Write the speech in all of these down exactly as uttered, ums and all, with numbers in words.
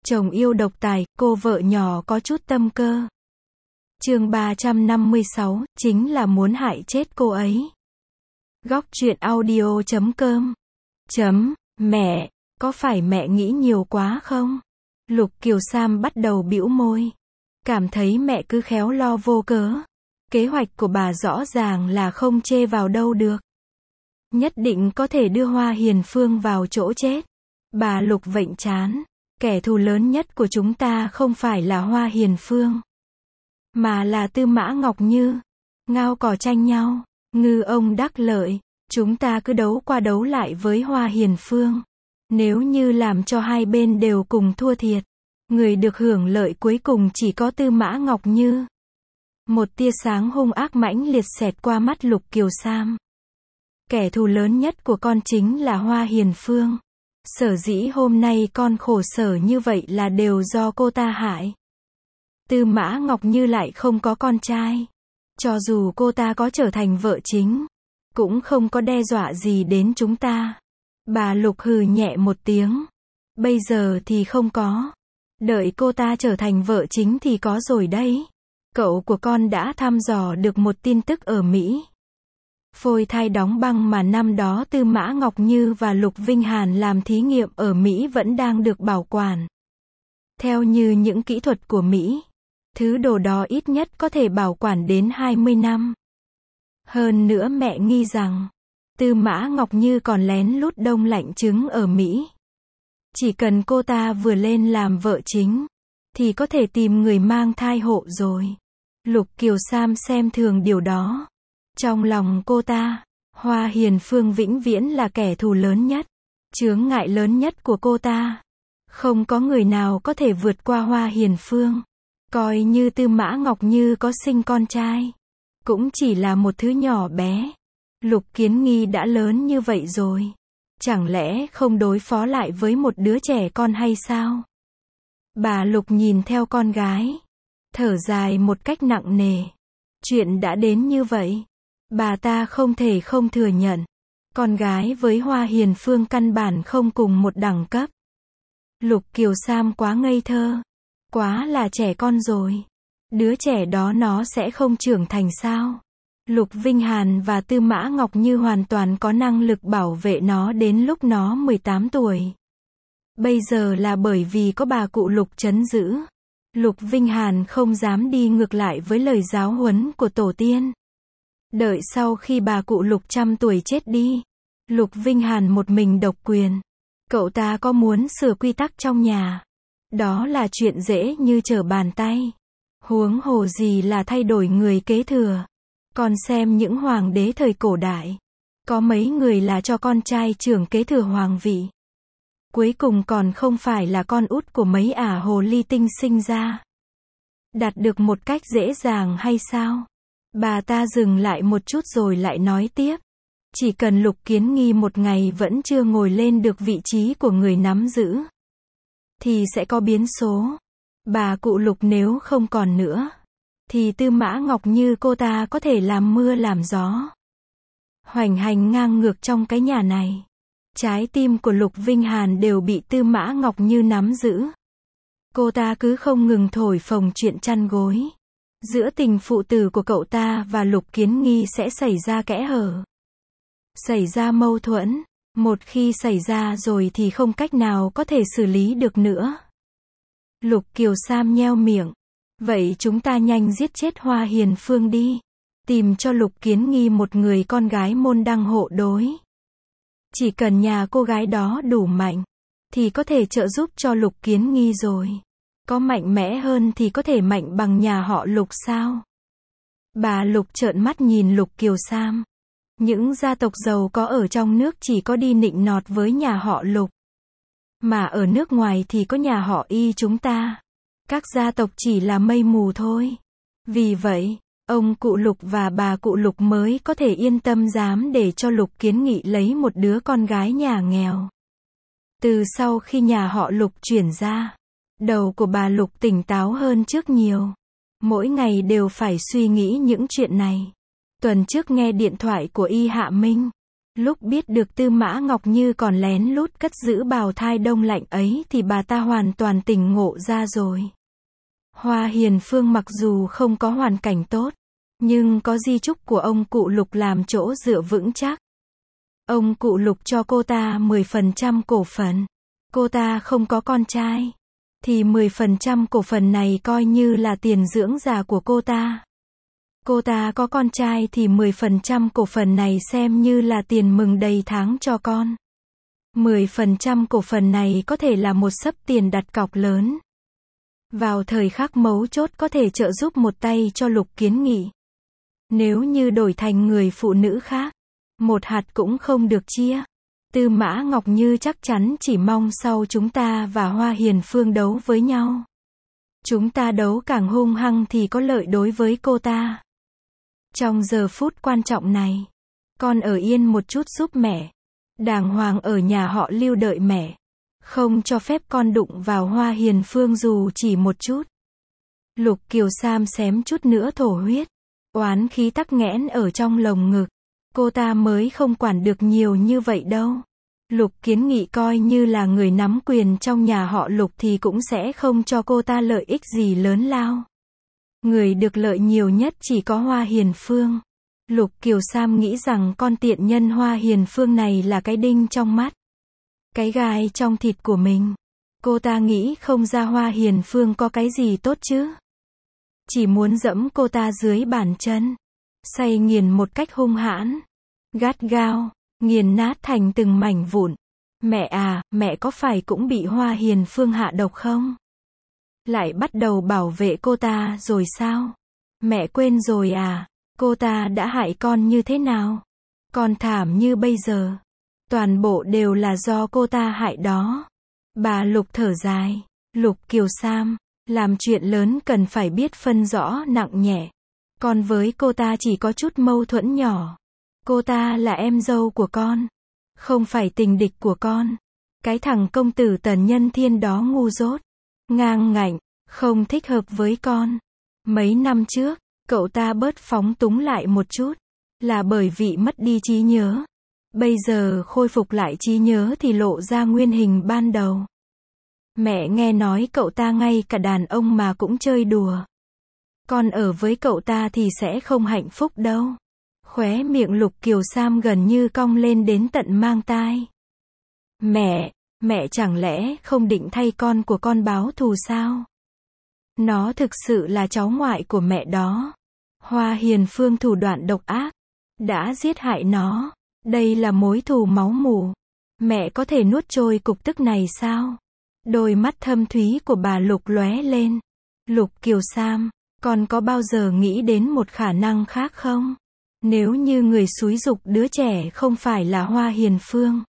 Chồng yêu độc tài, cô vợ nhỏ có chút tâm cơ. Chương ba trăm năm mươi sáu, chính là muốn hại chết cô ấy. Góc truyện audio chấm com. Chấm, mẹ, có phải mẹ nghĩ nhiều quá không? Lục Kiều Sam bắt đầu bĩu môi. Cảm thấy mẹ cứ khéo lo vô cớ. Kế hoạch của bà rõ ràng là không chê vào đâu được. Nhất định có thể đưa Hoa Hiền Phương vào chỗ chết. Bà Lục vểnh trán. Kẻ thù lớn nhất của chúng ta không phải là Hoa Hiền Phương, mà là Tư Mã Ngọc Như. Ngao cò tranh nhau, ngư ông đắc lợi. Chúng ta cứ đấu qua đấu lại với Hoa Hiền Phương. Nếu như làm cho hai bên đều cùng thua thiệt, người được hưởng lợi cuối cùng chỉ có Tư Mã Ngọc Như. Một tia sáng hung ác mãnh liệt xẹt qua mắt Lục Kiều Sam. Kẻ thù lớn nhất của con chính là Hoa Hiền Phương. Sở dĩ hôm nay con khổ sở như vậy là đều do cô ta hại. Tư Mã Ngọc Như lại không có con trai. Cho dù cô ta có trở thành vợ chính, cũng không có đe dọa gì đến chúng ta. Bà Lục hừ nhẹ một tiếng. Bây giờ thì không có. Đợi cô ta trở thành vợ chính thì có rồi đấy. Cậu của con đã thăm dò được một tin tức ở Mỹ. Phôi thai đóng băng mà năm đó Tư Mã Ngọc Như và Lục Vinh Hàn làm thí nghiệm ở Mỹ vẫn đang được bảo quản. Theo như những kỹ thuật của Mỹ, thứ đồ đó ít nhất có thể bảo quản đến hai mươi năm. Hơn nữa mẹ nghi rằng, Tư Mã Ngọc Như còn lén lút đông lạnh trứng ở Mỹ. Chỉ cần cô ta vừa lên làm vợ chính, thì có thể tìm người mang thai hộ rồi. Lục Kiều Sam xem thường điều đó. Trong lòng cô ta, Hoa Hiền Phương vĩnh viễn là kẻ thù lớn nhất, chướng ngại lớn nhất của cô ta. Không có người nào có thể vượt qua Hoa Hiền Phương. Coi như Tư Mã Ngọc Như có sinh con trai, cũng chỉ là một thứ nhỏ bé. Lục Kiến Nghi đã lớn như vậy rồi, chẳng lẽ không đối phó lại với một đứa trẻ con hay sao? Bà Lục nhìn theo con gái, thở dài một cách nặng nề. Chuyện đã đến như vậy, bà ta không thể không thừa nhận. Con gái với Hoa Hiền Phương căn bản không cùng một đẳng cấp. Lục Kiều Sam quá ngây thơ, quá là trẻ con rồi. Đứa trẻ đó nó sẽ không trưởng thành sao? Lục Vinh Hàn và Tư Mã Ngọc Như hoàn toàn có năng lực bảo vệ nó đến lúc nó mười tám tuổi. Bây giờ là bởi vì có bà cụ Lục trấn giữ. Lục Vinh Hàn không dám đi ngược lại với lời giáo huấn của tổ tiên. Đợi sau khi bà cụ Lục trăm tuổi chết đi, Lục Vinh Hàn một mình độc quyền. Cậu ta có muốn sửa quy tắc trong nhà, đó là chuyện dễ như trở bàn tay. Huống hồ gì là thay đổi người kế thừa. Còn xem những hoàng đế thời cổ đại, có mấy người là cho con trai trưởng kế thừa hoàng vị. Cuối cùng còn không phải là con út của mấy ả hồ ly tinh sinh ra. Đạt được một cách dễ dàng hay sao? Bà ta dừng lại một chút rồi lại nói tiếp. Chỉ cần Lục Kiến Nghi một ngày vẫn chưa ngồi lên được vị trí của người nắm giữ, thì sẽ có biến số. Bà cụ Lục nếu không còn nữa, thì Tư Mã Ngọc Như cô ta có thể làm mưa làm gió, hoành hành ngang ngược trong cái nhà này. Trái tim của Lục Vinh Hàn đều bị Tư Mã Ngọc Như nắm giữ. Cô ta cứ không ngừng thổi phồng chuyện chăn gối. Giữa tình phụ tử của cậu ta và Lục Kiến Nghi sẽ xảy ra kẽ hở, xảy ra mâu thuẫn. Một khi xảy ra rồi thì không cách nào có thể xử lý được nữa. Lục Kiều Sam nheo miệng. Vậy chúng ta nhanh giết chết Hoa Hiền Phương đi. Tìm cho Lục Kiến Nghi một người con gái môn đăng hộ đối. Chỉ cần nhà cô gái đó đủ mạnh, thì có thể trợ giúp cho Lục Kiến Nghi rồi. Có mạnh mẽ hơn thì có thể mạnh bằng nhà họ Lục sao? Bà Lục trợn mắt nhìn Lục Kiều Sam. Những gia tộc giàu có ở trong nước chỉ có đi nịnh nọt với nhà họ Lục. Mà ở nước ngoài thì có nhà họ Y chúng ta. Các gia tộc chỉ là mây mù thôi. Vì vậy, ông cụ Lục và bà cụ Lục mới có thể yên tâm dám để cho Lục Kiến Nghị lấy một đứa con gái nhà nghèo. Từ sau khi nhà họ Lục chuyển ra, đầu của bà Lục tỉnh táo hơn trước nhiều. Mỗi ngày đều phải suy nghĩ những chuyện này. Tuần trước nghe điện thoại của Y Hạ Minh. Lúc biết được Tư Mã Ngọc Như còn lén lút cất giữ bào thai đông lạnh ấy thì bà ta hoàn toàn tỉnh ngộ ra rồi. Hoa Hiền Phương mặc dù không có hoàn cảnh tốt, nhưng có di chúc của ông cụ Lục làm chỗ dựa vững chắc. Ông cụ Lục cho cô ta mười phần trăm cổ phần. Cô ta không có con trai, thì mười phần trăm cổ phần này coi như là tiền dưỡng già của cô ta. Cô ta có con trai thì mười phần trăm cổ phần này xem như là tiền mừng đầy tháng cho con. mười phần trăm cổ phần này có thể là một xấp tiền đặt cọc lớn. Vào thời khắc mấu chốt có thể trợ giúp một tay cho Lục Kiến Nghị. Nếu như đổi thành người phụ nữ khác, một hạt cũng không được chia. Tư Mã Ngọc Như chắc chắn chỉ mong sau chúng ta và Hoa Hiền Phương đấu với nhau. Chúng ta đấu càng hung hăng thì có lợi đối với cô ta. Trong giờ phút quan trọng này, con ở yên một chút giúp mẹ. Đàng hoàng ở nhà họ Lưu đợi mẹ. Không cho phép con đụng vào Hoa Hiền Phương dù chỉ một chút. Lục Kiều Sam xém chút nữa thổ huyết. Oán khí tắc nghẽn ở trong lồng ngực. Cô ta mới không quản được nhiều như vậy đâu. Lục Kiến Nghị coi như là người nắm quyền trong nhà họ Lục thì cũng sẽ không cho cô ta lợi ích gì lớn lao. Người được lợi nhiều nhất chỉ có Hoa Hiền Phương. Lục Kiều Sam nghĩ rằng con tiện nhân Hoa Hiền Phương này là cái đinh trong mắt. Cái gai trong thịt của mình. Cô ta nghĩ không ra Hoa Hiền Phương có cái gì tốt chứ. Chỉ muốn dẫm cô ta dưới bàn chân. Xay nghiền một cách hung hãn. Gắt gao. Nghiền nát thành từng mảnh vụn. Mẹ à, mẹ có phải cũng bị Hoa Hiền Phương hạ độc không? Lại bắt đầu bảo vệ cô ta rồi sao? Mẹ quên rồi à? Cô ta đã hại con như thế nào? Con thảm như bây giờ. Toàn bộ đều là do cô ta hại đó. Bà Lục thở dài. Lục Kiều Sam, làm chuyện lớn cần phải biết phân rõ nặng nhẹ. Con với cô ta chỉ có chút mâu thuẫn nhỏ. Cô ta là em dâu của con, không phải tình địch của con. Cái thằng công tử Tần Nhân Thiên đó ngu dốt, ngang ngạnh, không thích hợp với con. Mấy năm trước, cậu ta bớt phóng túng lại một chút, là bởi vì mất đi trí nhớ. Bây giờ khôi phục lại trí nhớ thì lộ ra nguyên hình ban đầu. Mẹ nghe nói cậu ta ngay cả đàn ông mà cũng chơi đùa. Con ở với cậu ta thì sẽ không hạnh phúc đâu. Khóe miệng Lục Kiều Sam gần như cong lên đến tận mang tai. Mẹ, mẹ chẳng lẽ không định thay con của con báo thù sao? Nó thực sự là cháu ngoại của mẹ đó. Hoa Hiền Phương thủ đoạn độc ác, đã giết hại nó. Đây là mối thù máu mủ. Mẹ có thể nuốt trôi cục tức này sao? Đôi mắt thâm thúy của bà Lục lóe lên. Lục Kiều Sam, con có bao giờ nghĩ đến một khả năng khác không? Nếu như người xúi giục đứa trẻ không phải là Hoa Hiền Phương,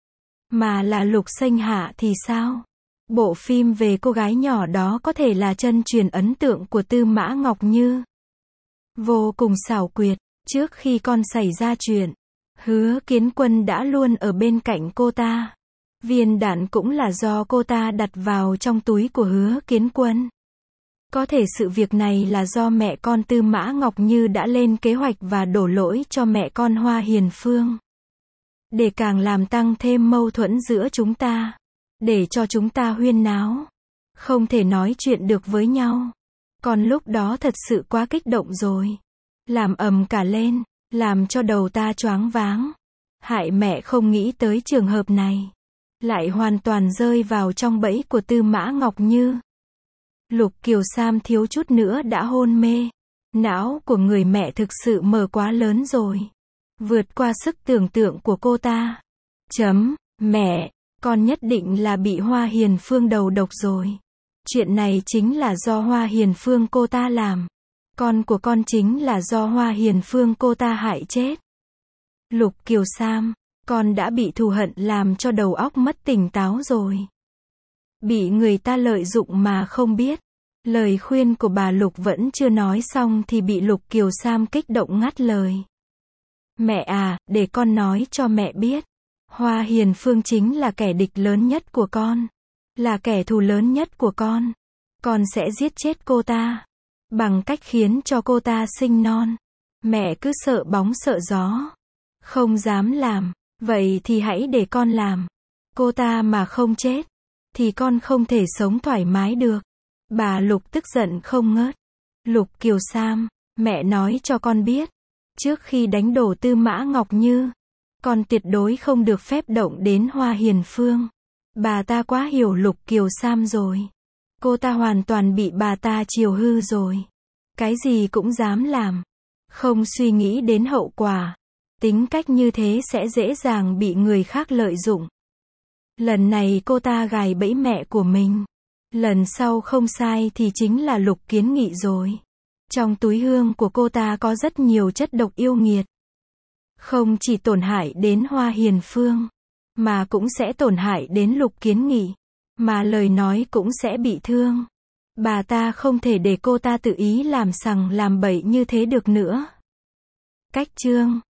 mà là Lục Sinh Hạ thì sao? Bộ phim về cô gái nhỏ đó có thể là chân truyền ấn tượng của Tư Mã Ngọc Như. Vô cùng xảo quyệt, trước khi con xảy ra chuyện, Hứa Kiến Quân đã luôn ở bên cạnh cô ta. Viên đạn cũng là do cô ta đặt vào trong túi của Hứa Kiến Quân. Có thể sự việc này là do mẹ con Tư Mã Ngọc Như đã lên kế hoạch và đổ lỗi cho mẹ con Hoa Hiền Phương. Để càng làm tăng thêm mâu thuẫn giữa chúng ta. Để cho chúng ta huyên náo. Không thể nói chuyện được với nhau. Còn lúc đó thật sự quá kích động rồi. Làm ầm cả lên. Làm cho đầu ta choáng váng. Hại mẹ không nghĩ tới trường hợp này. Lại hoàn toàn rơi vào trong bẫy của Tư Mã Ngọc Như. Lục Kiều Sam thiếu chút nữa đã hôn mê. Não của người mẹ thực sự mở quá lớn rồi. Vượt qua sức tưởng tượng của cô ta. Chấm, mẹ, con nhất định là bị Hoa Hiền Phương đầu độc rồi. Chuyện này chính là do Hoa Hiền Phương cô ta làm. Con của con chính là do Hoa Hiền Phương cô ta hại chết. Lục Kiều Sam, con đã bị thù hận làm cho đầu óc mất tỉnh táo rồi. Bị người ta lợi dụng mà không biết. Lời khuyên của bà Lục vẫn chưa nói xong thì bị Lục Kiều Sam kích động ngắt lời. Mẹ à, để con nói cho mẹ biết. Hoa Hiền Phương chính là kẻ địch lớn nhất của con. Là kẻ thù lớn nhất của con. Con sẽ giết chết cô ta. Bằng cách khiến cho cô ta sinh non. Mẹ cứ sợ bóng sợ gió. Không dám làm. Vậy thì hãy để con làm. Cô ta mà không chết, thì con không thể sống thoải mái được. Bà Lục tức giận không ngớt. Lục Kiều Sam, mẹ nói cho con biết, trước khi đánh đổ Tư Mã Ngọc Như, con tuyệt đối không được phép động đến Hoa Hiền Phương. Bà ta quá hiểu Lục Kiều Sam rồi. Cô ta hoàn toàn bị bà ta chiều hư rồi. Cái gì cũng dám làm. Không suy nghĩ đến hậu quả. Tính cách như thế sẽ dễ dàng bị người khác lợi dụng. Lần này cô ta gài bẫy mẹ của mình. Lần sau không sai thì chính là Lục Kiến Nghị rồi. Trong túi hương của cô ta có rất nhiều chất độc yêu nghiệt. Không chỉ tổn hại đến Hoa Hiền Phương, mà cũng sẽ tổn hại đến Lục Kiến Nghị. Mà lời nói cũng sẽ bị thương. Bà ta không thể để cô ta tự ý làm sằng làm bậy như thế được nữa. Cách chương